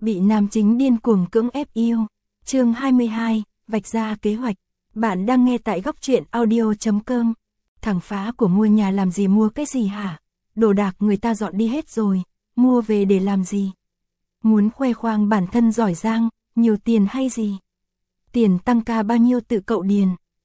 Bị nam chính điên cuồng cưỡng ép yêu. Chương 22, vạch ra kế hoạch. Bạn đang nghe tại góc truyện audio.com. Thằng phá của mua nhà làm gì mua cái gì hả? Đồ đạc người ta dọn đi hết rồi, mua về để làm gì? Muốn khoe khoang bản thân giỏi giang, nhiều tiền hay gì? Tiền tăng ca bao nhiêu tự cậu điền?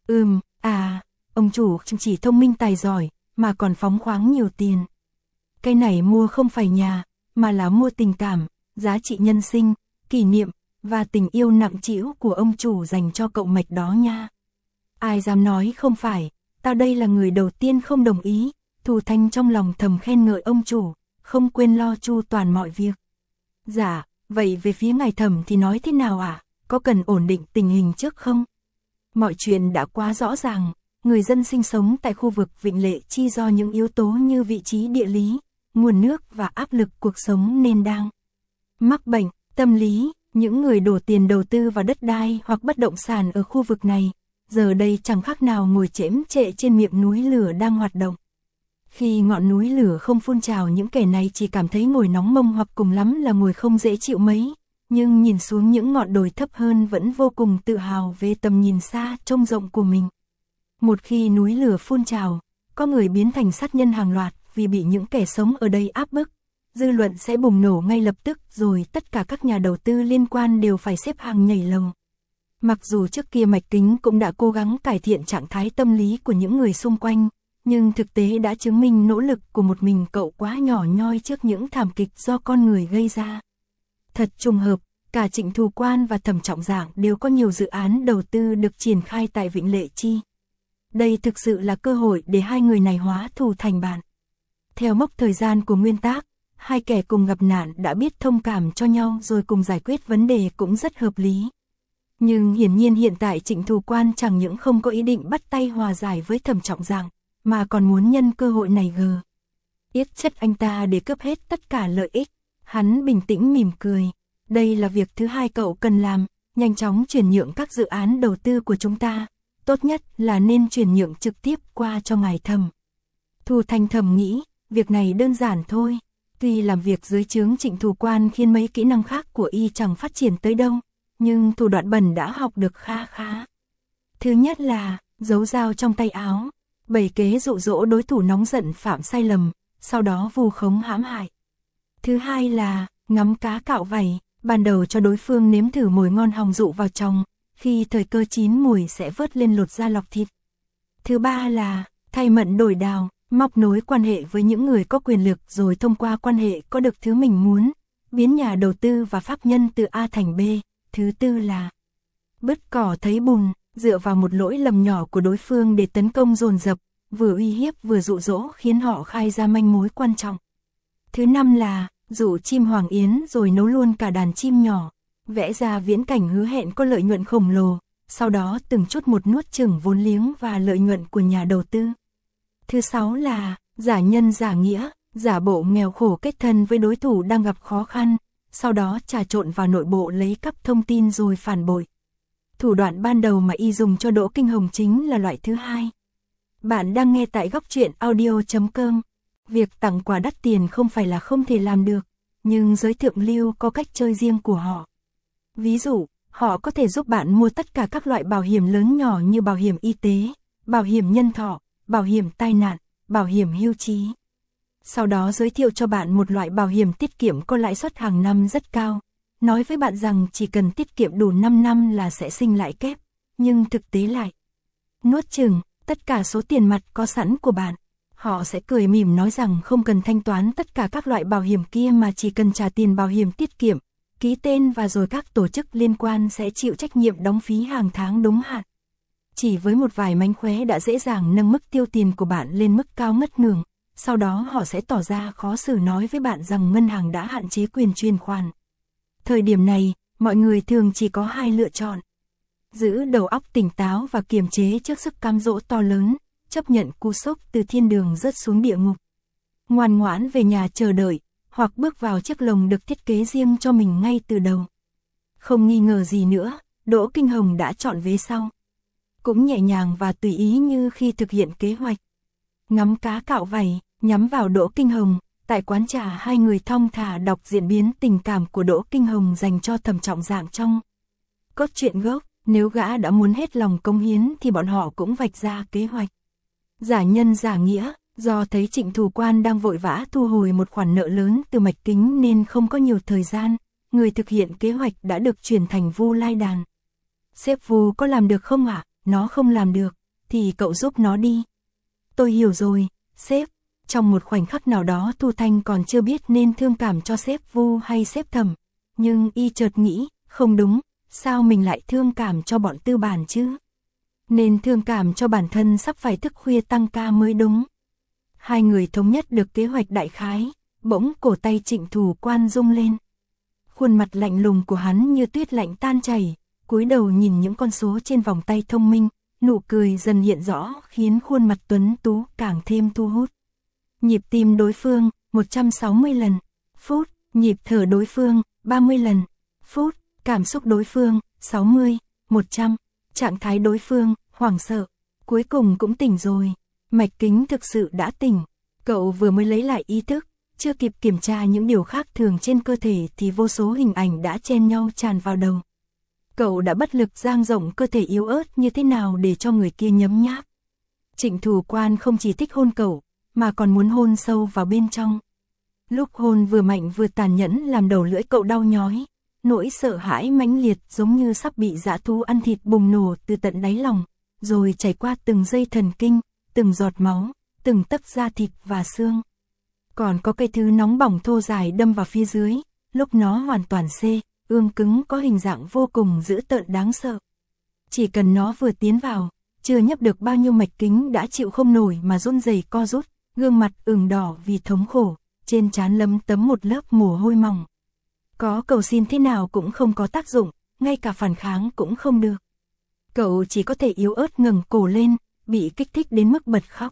Ông chủ chỉ thông minh tài giỏi, mà còn phóng khoáng nhiều tiền. Cái này mua không phải nhà, mà là mua tình cảm, giá trị nhân sinh, kỷ niệm, và tình yêu nặng trĩu của ông chủ dành cho cậu mạch đó nha. Ai dám nói không phải, tao đây là người đầu tiên không đồng ý. Thù Thanh trong lòng thầm khen ngợi ông chủ, không quên lo chu toàn mọi việc. Dạ, vậy về phía ngài Thẩm thì nói thế nào ạ? Có cần ổn định tình hình trước không? Mọi chuyện đã quá rõ ràng, người dân sinh sống tại khu vực Vịnh Lệ Chi do những yếu tố như vị trí địa lý, nguồn nước và áp lực cuộc sống nên đang mắc bệnh tâm lý. Những người đổ tiền đầu tư vào đất đai hoặc bất động sản ở khu vực này, giờ đây chẳng khác nào ngồi chễm chệ trên miệng núi lửa đang hoạt động. Khi ngọn núi lửa không phun trào, những kẻ này chỉ cảm thấy ngồi nóng mông hoặc cùng lắm là ngồi không dễ chịu mấy, nhưng nhìn xuống những ngọn đồi thấp hơn vẫn vô cùng tự hào về tầm nhìn xa trông rộng của mình. Một khi núi lửa phun trào, có người biến thành sát nhân hàng loạt vì bị những kẻ sống ở đây áp bức. Dư luận sẽ bùng nổ ngay lập tức, rồi tất cả các nhà đầu tư liên quan đều phải xếp hàng nhảy lầu. Mặc dù trước kia Mạch Kính cũng đã cố gắng cải thiện trạng thái tâm lý của những người xung quanh, nhưng thực tế đã chứng minh nỗ lực của một mình cậu quá nhỏ nhoi trước những thảm kịch do con người gây ra. Thật trùng hợp, cả Trịnh Thù Quan và Thẩm Trọng Dạng đều có nhiều dự án đầu tư được triển khai tại Vịnh Lệ Chi. Đây thực sự là cơ hội để hai người này hóa thù thành bạn. Theo mốc thời gian của nguyên tác, hai kẻ cùng gặp nạn đã biết thông cảm cho nhau rồi cùng giải quyết vấn đề cũng rất hợp lý. Nhưng hiển nhiên hiện tại Trịnh Thù Quan chẳng những không có ý định bắt tay hòa giải với Thẩm Trọng Dạng, mà còn muốn nhân cơ hội này yết chất anh ta để cướp hết tất cả lợi ích. Hắn bình tĩnh mỉm cười. Đây là việc thứ hai cậu cần làm, nhanh chóng chuyển nhượng các dự án đầu tư của chúng ta. Tốt nhất là nên chuyển nhượng trực tiếp qua cho ngài Thẩm. Thù Thanh thầm nghĩ, việc này đơn giản thôi. Tuy làm việc dưới trướng Trịnh Thù Quan khiến mấy kỹ năng khác của y chẳng phát triển tới đâu, nhưng thủ đoạn bẩn đã học được khá khá. Thứ nhất là giấu dao trong tay áo, bày kế dụ dỗ đối thủ nóng giận phạm sai lầm, sau đó vu khống hãm hại. Thứ hai là ngắm cá cạo vảy, ban đầu cho đối phương nếm thử mồi ngon hòng dụ vào trong, khi thời cơ chín mùi sẽ vớt lên lột da lọc thịt. Thứ ba là thay mận đổi đào, móc nối quan hệ với những người có quyền lực rồi thông qua quan hệ có được thứ mình muốn, biến nhà đầu tư và pháp nhân từ A thành B. Thứ tư là bứt cỏ thấy bùn, dựa vào một lỗi lầm nhỏ của đối phương để tấn công dồn dập, vừa uy hiếp vừa dụ dỗ khiến họ khai ra manh mối quan trọng. Thứ năm là dụ chim hoàng yến rồi nấu luôn cả đàn chim nhỏ, vẽ ra viễn cảnh hứa hẹn có lợi nhuận khổng lồ, sau đó từng chút một nuốt chửng vốn liếng và lợi nhuận của nhà đầu tư. Thứ sáu là giả nhân giả nghĩa, giả bộ nghèo khổ kết thân với đối thủ đang gặp khó khăn, sau đó trà trộn vào nội bộ lấy cắp thông tin rồi phản bội. Thủ đoạn ban đầu mà y dùng cho Đỗ Kinh Hồng chính là loại thứ hai. Bạn đang nghe tại góc truyện audio.com. Việc tặng quà đắt tiền không phải là không thể làm được, nhưng giới thượng lưu có cách chơi riêng của họ. Ví dụ, họ có thể giúp bạn mua tất cả các loại bảo hiểm lớn nhỏ như bảo hiểm y tế, bảo hiểm nhân thọ, bảo hiểm tai nạn, bảo hiểm hưu trí. Sau đó giới thiệu cho bạn một loại bảo hiểm tiết kiệm có lãi suất hàng năm rất cao, nói với bạn rằng chỉ cần tiết kiệm đủ 5 năm là sẽ sinh lãi kép, nhưng thực tế lại nuốt chửng tất cả số tiền mặt có sẵn của bạn. Họ sẽ cười mỉm nói rằng không cần thanh toán tất cả các loại bảo hiểm kia mà chỉ cần trả tiền bảo hiểm tiết kiệm, ký tên và rồi các tổ chức liên quan sẽ chịu trách nhiệm đóng phí hàng tháng đúng hạn. Chỉ với một vài mánh khóe đã dễ dàng nâng mức tiêu tiền của bạn lên mức cao ngất ngường, sau đó họ sẽ tỏ ra khó xử nói với bạn rằng ngân hàng đã hạn chế quyền chuyển khoản. Thời điểm này, mọi người thường chỉ có hai lựa chọn. Giữ đầu óc tỉnh táo và kiềm chế trước sức cám dỗ to lớn, chấp nhận cú sốc từ thiên đường rớt xuống địa ngục. Ngoan ngoãn về nhà chờ đợi, hoặc bước vào chiếc lồng được thiết kế riêng cho mình ngay từ đầu. Không nghi ngờ gì nữa, Đỗ Kinh Hồng đã chọn vế sau. Cũng nhẹ nhàng và tùy ý như khi thực hiện kế hoạch. Ngắm cá cạo vảy, nhắm vào Đỗ Kinh Hồng, Tại quán trà hai người thong thả đọc diễn biến tình cảm của Đỗ Kinh Hồng dành cho Thẩm Trọng Dạng trong cốt truyện gốc. Nếu gã đã muốn hết lòng cống hiến thì bọn họ cũng vạch ra kế hoạch. Giả nhân giả nghĩa, do thấy Trịnh Thủ Quan đang vội vã thu hồi một khoản nợ lớn từ Mạch Kính nên không có nhiều thời gian, người thực hiện kế hoạch đã được chuyển thành Vu Lai Đàn. Sếp Vu có làm được không ạ? Nó không làm được, thì cậu giúp nó đi. Tôi hiểu rồi, sếp. Trong một khoảnh khắc nào đó Thu Thanh còn chưa biết nên thương cảm cho sếp Vu hay sếp Thẩm, nhưng y chợt nghĩ, không đúng, sao mình lại thương cảm cho bọn tư bản chứ? Nên thương cảm cho bản thân sắp phải thức khuya tăng ca mới đúng. Hai người thống nhất được kế hoạch đại khái, bỗng cổ tay Trịnh Thủ Quan rung lên. Khuôn mặt lạnh lùng của hắn như tuyết lạnh tan chảy, cúi đầu nhìn những con số trên vòng tay thông minh, nụ cười dần hiện rõ khiến khuôn mặt tuấn tú càng thêm thu hút. Nhịp tim đối phương, 160 lần, phút, nhịp thở đối phương, 30 lần, phút, cảm xúc đối phương, 60, 100, trạng thái đối phương, hoảng sợ, cuối cùng cũng tỉnh rồi. Mạch Kính thực sự đã tỉnh, cậu vừa mới lấy lại ý thức, chưa kịp kiểm tra những điều khác thường trên cơ thể thì vô số hình ảnh đã chen nhau tràn vào đầu. Cậu đã bất lực dang rộng cơ thể yếu ớt như thế nào để cho người kia nhấm nháp. Trịnh Thủ Quan không chỉ thích hôn cậu, mà còn muốn hôn sâu vào bên trong. Lúc hôn vừa mạnh vừa tàn nhẫn làm đầu lưỡi cậu đau nhói, nỗi sợ hãi mãnh liệt giống như sắp bị dã thú ăn thịt bùng nổ từ tận đáy lòng, rồi chảy qua từng dây thần kinh, từng giọt máu, từng tấc da thịt và xương. Còn có cái thứ nóng bỏng thô dài đâm vào phía dưới, lúc nó hoàn toàn ương cứng có hình dạng vô cùng dữ tợn đáng sợ. Chỉ cần nó vừa tiến vào, chưa nhấp được bao nhiêu Mạch Kính đã chịu không nổi mà run rẩy co rút, gương mặt ửng đỏ vì thống khổ, trên trán lấm tấm một lớp mồ hôi mỏng. Có cầu xin thế nào cũng không có tác dụng, ngay cả phản kháng cũng không được. Cậu chỉ có thể yếu ớt ngẩng cổ lên, bị kích thích đến mức bật khóc.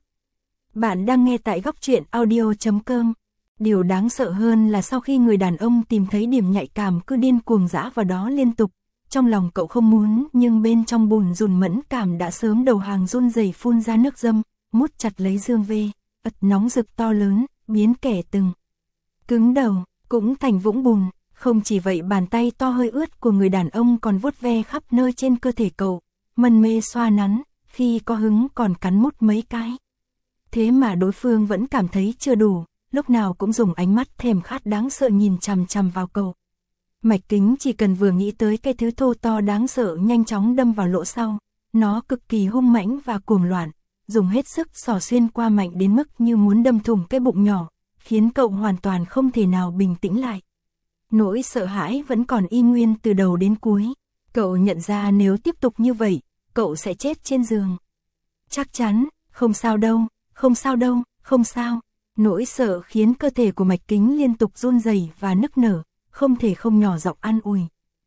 Bạn đang nghe tại góc truyện audio.com. Điều đáng sợ hơn là sau khi người đàn ông tìm thấy điểm nhạy cảm cứ điên cuồng dã vào đó liên tục. Trong lòng cậu không muốn nhưng bên trong bùn rùn mẫn cảm đã sớm đầu hàng run rẩy phun ra nước dâm, mút chặt lấy dương vê, ật nóng rực to lớn, biến kẻ từng cứng đầu, cũng thành vũng bùn. Không chỉ vậy bàn tay to hơi ướt của người đàn ông còn vuốt ve khắp nơi trên cơ thể cậu, mân mê xoa nắn, khi có hứng còn cắn mút mấy cái. Thế mà đối phương vẫn cảm thấy chưa đủ, lúc nào cũng dùng ánh mắt thèm khát đáng sợ nhìn chằm chằm vào cậu. Mạch Kính chỉ cần vừa nghĩ tới cái thứ thô to đáng sợ nhanh chóng đâm vào lỗ sau, nó cực kỳ hung mãnh và cuồng loạn, dùng hết sức xỏ xuyên qua mạnh đến mức như muốn đâm thủng cái bụng nhỏ, khiến cậu hoàn toàn không thể nào bình tĩnh lại. Nỗi sợ hãi vẫn còn y nguyên từ đầu đến cuối, cậu nhận ra nếu tiếp tục như vậy, cậu sẽ chết trên giường. Chắc chắn, không sao đâu, không sao đâu, không sao. Nỗi sợ khiến cơ thể của Mạch Kính liên tục run rẩy và nức nở, không thể không nhỏ giọng an ủi.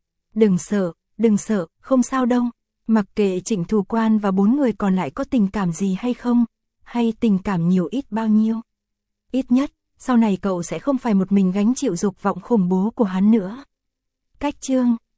Đừng sợ, không sao đâu. Mặc kệ Trịnh Thủ Quan và 4 người còn lại có tình cảm gì hay không, hay tình cảm nhiều ít bao nhiêu. Ít nhất, sau này cậu sẽ không phải một mình gánh chịu dục vọng khủng bố của hắn nữa. Cách chương